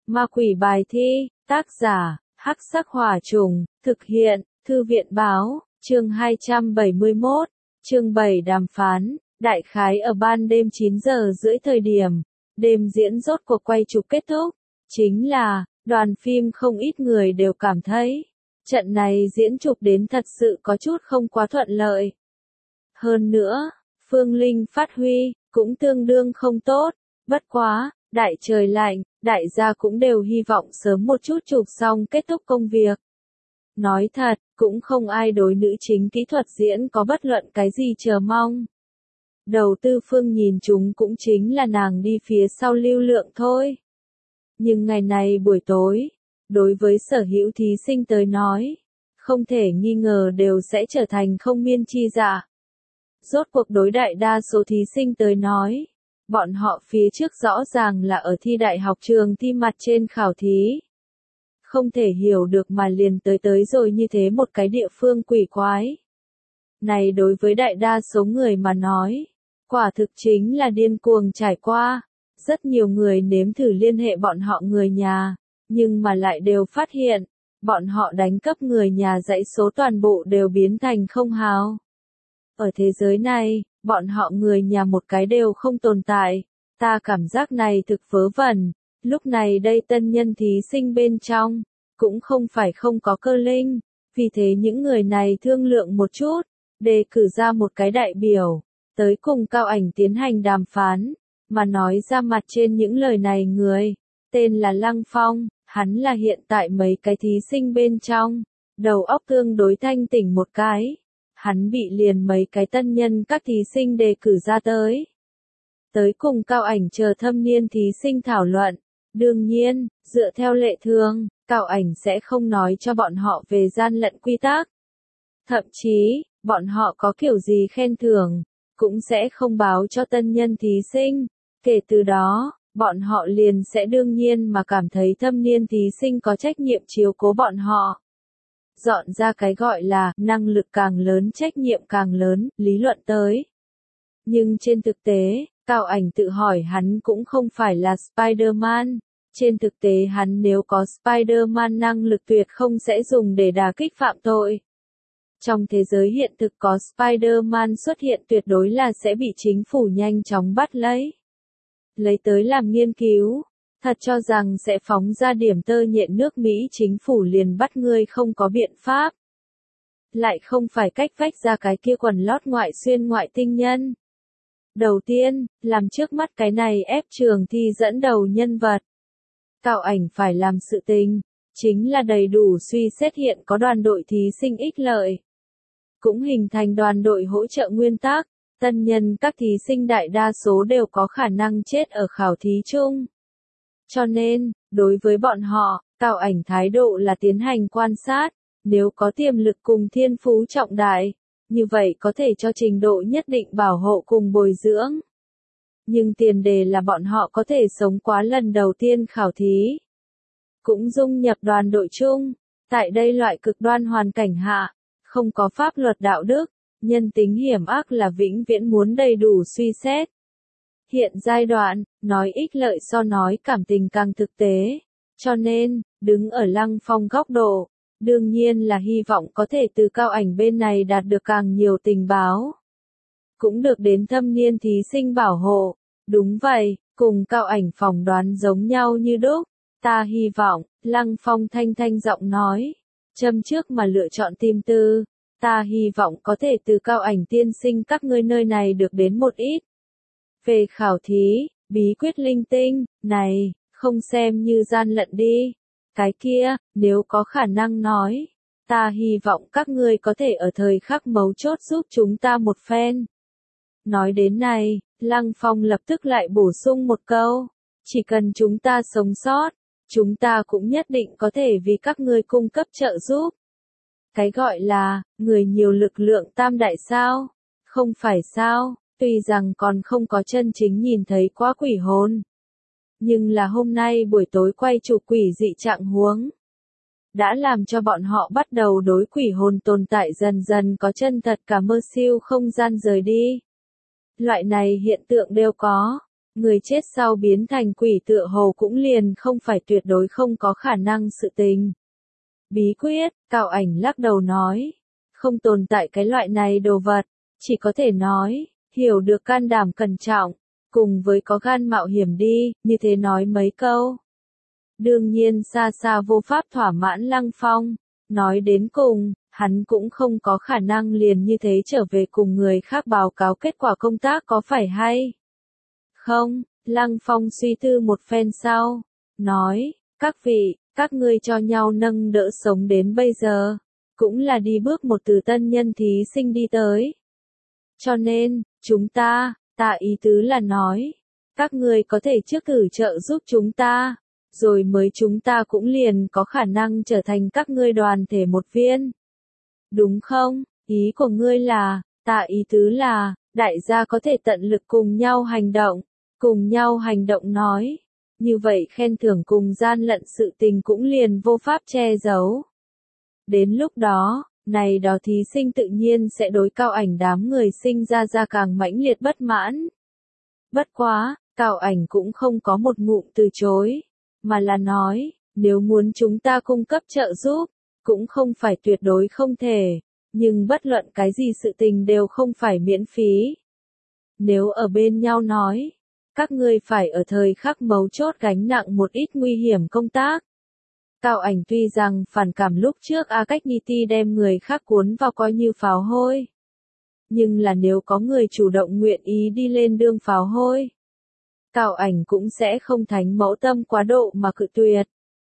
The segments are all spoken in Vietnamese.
Ma quỷ bài thi, tác giả, Hắc Sắc Hỏa Trùng, thực hiện, Thư viện báo, chương 271, chương 7 đàm phán, đại khái ở ban đêm 9 giờ rưỡi thời điểm, đêm diễn rốt cuộc quay chụp kết thúc, chính là, đoàn phim không ít người đều cảm thấy, trận này diễn chụp đến thật sự có chút không quá thuận lợi. Hơn nữa, Phương Linh phát huy, cũng tương đương không tốt, bất quá, đại trời lạnh, đại gia cũng đều hy vọng sớm một chút chụp xong kết thúc công việc. Nói thật, cũng không ai đối nữ chính kỹ thuật diễn có bất luận cái gì chờ mong. Đầu tư phương nhìn chúng cũng chính là nàng đi phía sau lưu lượng thôi. Nhưng ngày này buổi tối, đối với sở hữu thí sinh tới nói, không thể nghi ngờ đều sẽ trở thành không miên chi dạ. Rốt cuộc đối đại đa số thí sinh tới nói, bọn họ phía trước rõ ràng là ở thi đại học trường thi mặt trên khảo thí. Không thể hiểu được mà liền tới rồi như thế một cái địa phương quỷ quái. Này đối với đại đa số người mà nói, quả thực chính là điên cuồng trải qua. Rất nhiều người nếm thử liên hệ bọn họ người nhà, nhưng mà lại đều phát hiện, bọn họ đánh cắp người nhà dãy số toàn bộ đều biến thành không hào. Ở thế giới này, bọn họ người nhà một cái đều không tồn tại, ta cảm giác này thực vớ vẩn, lúc này đây tân nhân thí sinh bên trong, cũng không phải không có cơ linh, vì thế những người này thương lượng một chút, đề cử ra một cái đại biểu, tới cùng Cao Ảnh tiến hành đàm phán, mà nói ra mặt trên những lời này người, tên là Lăng Phong, hắn là hiện tại mấy cái thí sinh bên trong, đầu óc tương đối thanh tỉnh một cái. Hắn bị liền mấy cái tân nhân các thí sinh đề cử ra tới. Tới cùng Cao Ảnh chờ thâm niên thí sinh thảo luận. Đương nhiên, dựa theo lệ thường, Cao Ảnh sẽ không nói cho bọn họ về gian lận quy tắc. Thậm chí, bọn họ có kiểu gì khen thưởng, cũng sẽ không báo cho tân nhân thí sinh. Kể từ đó, bọn họ liền sẽ đương nhiên mà cảm thấy thâm niên thí sinh có trách nhiệm chiếu cố bọn họ. Dọn ra cái gọi là năng lực càng lớn trách nhiệm càng lớn, lý luận tới. Nhưng trên thực tế, Cao Ảnh tự hỏi hắn cũng không phải là Spider-Man. Trên thực tế hắn nếu có Spider-Man năng lực tuyệt không sẽ dùng để đả kích phạm tội. Trong thế giới hiện thực có Spider-Man xuất hiện tuyệt đối là sẽ bị chính phủ nhanh chóng bắt lấy. Lấy tới làm nghiên cứu. Thật cho rằng sẽ phóng ra điểm tơ nhện nước Mỹ chính phủ liền bắt ngươi không có biện pháp. Lại không phải cách vách ra cái kia quần lót ngoại xuyên ngoại tinh nhân. Đầu tiên, làm trước mắt cái này ép trường thi dẫn đầu nhân vật. Cao Ảnh phải làm sự tình, chính là đầy đủ suy xét hiện có đoàn đội thí sinh ích lợi. Cũng hình thành đoàn đội hỗ trợ nguyên tắc, tân nhân các thí sinh đại đa số đều có khả năng chết ở khảo thí chung. Cho nên, đối với bọn họ, Cao Ảnh thái độ là tiến hành quan sát, nếu có tiềm lực cùng thiên phú trọng đại, như vậy có thể cho trình độ nhất định bảo hộ cùng bồi dưỡng. Nhưng tiền đề là bọn họ có thể sống quá lần đầu tiên khảo thí. Cũng dung nhập đoàn đội chung, tại đây loại cực đoan hoàn cảnh hạ, không có pháp luật đạo đức, nhân tính hiểm ác là vĩnh viễn muốn đầy đủ suy xét. Hiện giai đoạn, nói ích lợi so nói cảm tình càng thực tế. Cho nên, đứng ở Lăng Phong góc độ, đương nhiên là hy vọng có thể từ Cao Ảnh bên này đạt được càng nhiều tình báo. Cũng được đến thâm niên thí sinh bảo hộ. Đúng vậy, cùng Cao Ảnh phỏng đoán giống nhau như đúc. Ta hy vọng, Lăng Phong thanh giọng nói. Châm trước mà lựa chọn tìm tư. Ta hy vọng có thể từ Cao Ảnh tiên sinh các ngươi nơi này được đến một ít. Về khảo thí, bí quyết linh tinh, này, không xem như gian lận đi. Cái kia, nếu có khả năng nói, ta hy vọng các ngươi có thể ở thời khắc mấu chốt giúp chúng ta một phen. Nói đến này, Lăng Phong lập tức lại bổ sung một câu, chỉ cần chúng ta sống sót, chúng ta cũng nhất định có thể vì các ngươi cung cấp trợ giúp. Cái gọi là, người nhiều lực lượng tam đại sao? Không phải sao? Tuy rằng còn không có chân chính nhìn thấy quá quỷ hồn. Nhưng là hôm nay buổi tối quay chụp quỷ dị trạng huống. Đã làm cho bọn họ bắt đầu đối quỷ hồn tồn tại dần dần có chân thật cả mơ siêu không gian rời đi. Loại này hiện tượng đều có. Người chết sau biến thành quỷ tựa hồ cũng liền không phải tuyệt đối không có khả năng sự tình. Bí quyết, Cao Ảnh lắc đầu nói. Không tồn tại cái loại này đồ vật, chỉ có thể nói, hiểu được can đảm cẩn trọng, cùng với có gan mạo hiểm đi, như thế nói mấy câu. Đương nhiên xa xa vô pháp thỏa mãn Lăng Phong, nói đến cùng, hắn cũng không có khả năng liền như thế trở về cùng người khác báo cáo kết quả công tác có phải hay không. Lăng Phong suy tư một phen sau, nói, các vị, các ngươi cho nhau nâng đỡ sống đến bây giờ, cũng là đi bước một từ tân nhân thí sinh đi tới. Cho nên, chúng ta ý tứ là nói, các ngươi có thể trước thử trợ giúp chúng ta, rồi mới chúng ta cũng liền có khả năng trở thành các ngươi đoàn thể một viên. Đúng không? Ý của ngươi là, ý tứ là, đại gia có thể tận lực cùng nhau hành động nói. Như vậy khen thưởng cùng gian lận sự tình cũng liền vô pháp che giấu. Đến lúc đó, này đó thí sinh tự nhiên sẽ đối Cao Ảnh đám người sinh ra càng mãnh liệt bất mãn. Bất quá, Cao Ảnh cũng không có một ngụm từ chối, mà là nói, nếu muốn chúng ta cung cấp trợ giúp, cũng không phải tuyệt đối không thể, nhưng bất luận cái gì sự tình đều không phải miễn phí. Nếu ở bên nhau nói, các ngươi phải ở thời khắc mấu chốt gánh nặng một ít nguy hiểm công tác. Cao Ảnh tuy rằng phản cảm lúc trước A Cách Niti đem người khác cuốn vào coi như pháo hôi. Nhưng là nếu có người chủ động nguyện ý đi lên đương pháo hôi, Cao Ảnh cũng sẽ không thánh mẫu tâm quá độ mà cự tuyệt.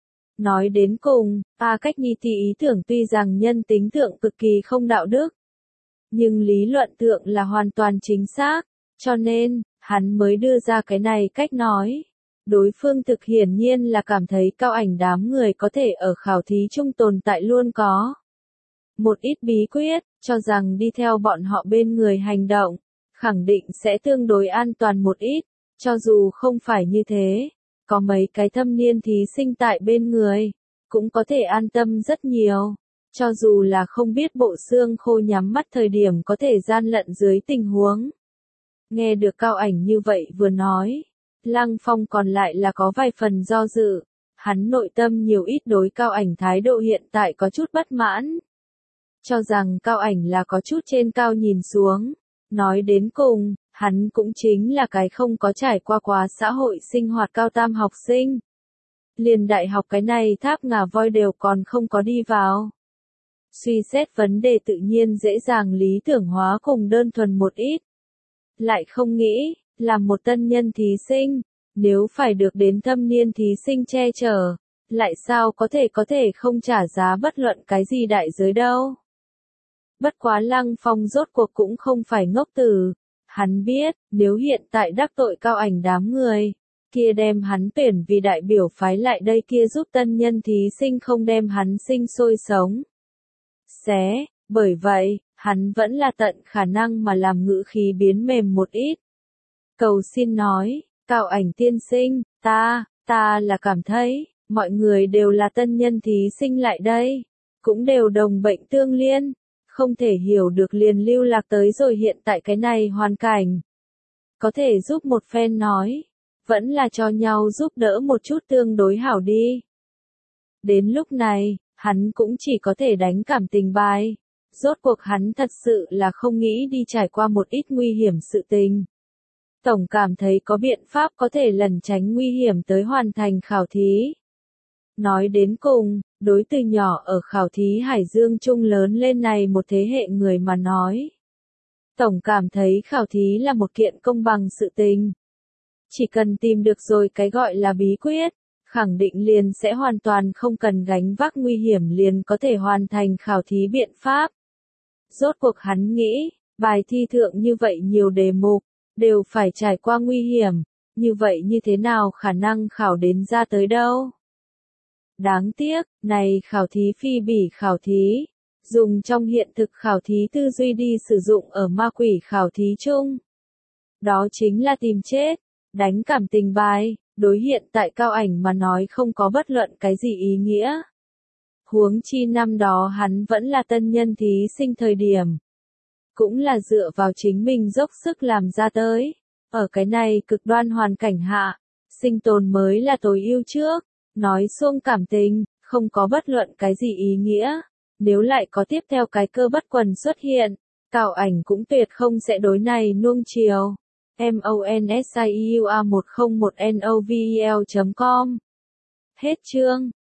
Nói đến cùng, A Cách Niti ý tưởng tuy rằng nhân tính thượng cực kỳ không đạo đức, nhưng lý luận thượng là hoàn toàn chính xác, cho nên, hắn mới đưa ra cái này cách nói. Đối phương thực hiển nhiên là cảm thấy Cao Ảnh đám người có thể ở khảo thí chung tồn tại luôn có một ít bí quyết, cho rằng đi theo bọn họ bên người hành động, khẳng định sẽ tương đối an toàn một ít, cho dù không phải như thế, có mấy cái thâm niên thí sinh tại bên người, cũng có thể an tâm rất nhiều, cho dù là không biết bộ xương khô nhắm mắt thời điểm có thể gian lận dưới tình huống. Nghe được Cao Ảnh như vậy vừa nói, Lăng Phong còn lại là có vài phần do dự, hắn nội tâm nhiều ít đối Cao Ảnh thái độ hiện tại có chút bất mãn. Cho rằng Cao Ảnh là có chút trên cao nhìn xuống, nói đến cùng, hắn cũng chính là cái không có trải qua quá xã hội sinh hoạt cao tam học sinh. Liền đại học cái này tháp ngà voi đều còn không có đi vào. Suy xét vấn đề tự nhiên dễ dàng lý tưởng hóa cùng đơn thuần một ít. Lại không nghĩ, là một tân nhân thí sinh, nếu phải được đến thâm niên thí sinh che chở, lại sao có thể không trả giá bất luận cái gì đại giới đâu. Bất quá Lăng Phong rốt cuộc cũng không phải ngốc tử, hắn biết, nếu hiện tại đắc tội Cao Ảnh đám người, kia đem hắn tuyển vì đại biểu phái lại đây kia giúp tân nhân thí sinh không đem hắn sinh sôi sống. Bởi vậy, hắn vẫn là tận khả năng mà làm ngữ khí biến mềm một ít. Cầu xin nói, Cao Ảnh tiên sinh, ta là cảm thấy, mọi người đều là tân nhân thí sinh lại đây, cũng đều đồng bệnh tương liên, không thể hiểu được liền lưu lạc tới rồi hiện tại cái này hoàn cảnh. Có thể giúp một phen nói, vẫn là cho nhau giúp đỡ một chút tương đối hảo đi. Đến lúc này, hắn cũng chỉ có thể đánh cảm tình bài. Rốt cuộc hắn thật sự là không nghĩ đi trải qua một ít nguy hiểm sự tình. Tổng cảm thấy có biện pháp có thể lẩn tránh nguy hiểm tới hoàn thành khảo thí. Nói đến cùng, đối từ nhỏ ở khảo thí Hải Dương Trung lớn lên này một thế hệ người mà nói. Tổng cảm thấy khảo thí là một kiện công bằng sự tình. Chỉ cần tìm được rồi cái gọi là bí quyết, khẳng định liền sẽ hoàn toàn không cần gánh vác nguy hiểm liền có thể hoàn thành khảo thí biện pháp. Rốt cuộc hắn nghĩ, bài thi thượng như vậy nhiều đề mục, đều phải trải qua nguy hiểm, như vậy như thế nào khả năng khảo đến ra tới đâu. Đáng tiếc, này khảo thí phi bỉ khảo thí, dùng trong hiện thực khảo thí tư duy đi sử dụng ở ma quỷ khảo thí chung. Đó chính là tìm chết, đánh cảm tình bài, đối hiện tại Cao Ảnh mà nói không có bất luận cái gì ý nghĩa. Huống chi năm đó hắn vẫn là tân nhân thí sinh thời điểm. Cũng là dựa vào chính mình dốc sức làm ra tới. Ở cái này cực đoan hoàn cảnh hạ, sinh tồn mới là tối ưu trước. Nói xuông cảm tình, không có bất luận cái gì ý nghĩa. Nếu lại có tiếp theo cái cơ bất quần xuất hiện, Cảo Ảnh cũng tuyệt không sẽ đối này nuông chiều. MONSIEUA101NOVEL.com Hết chương.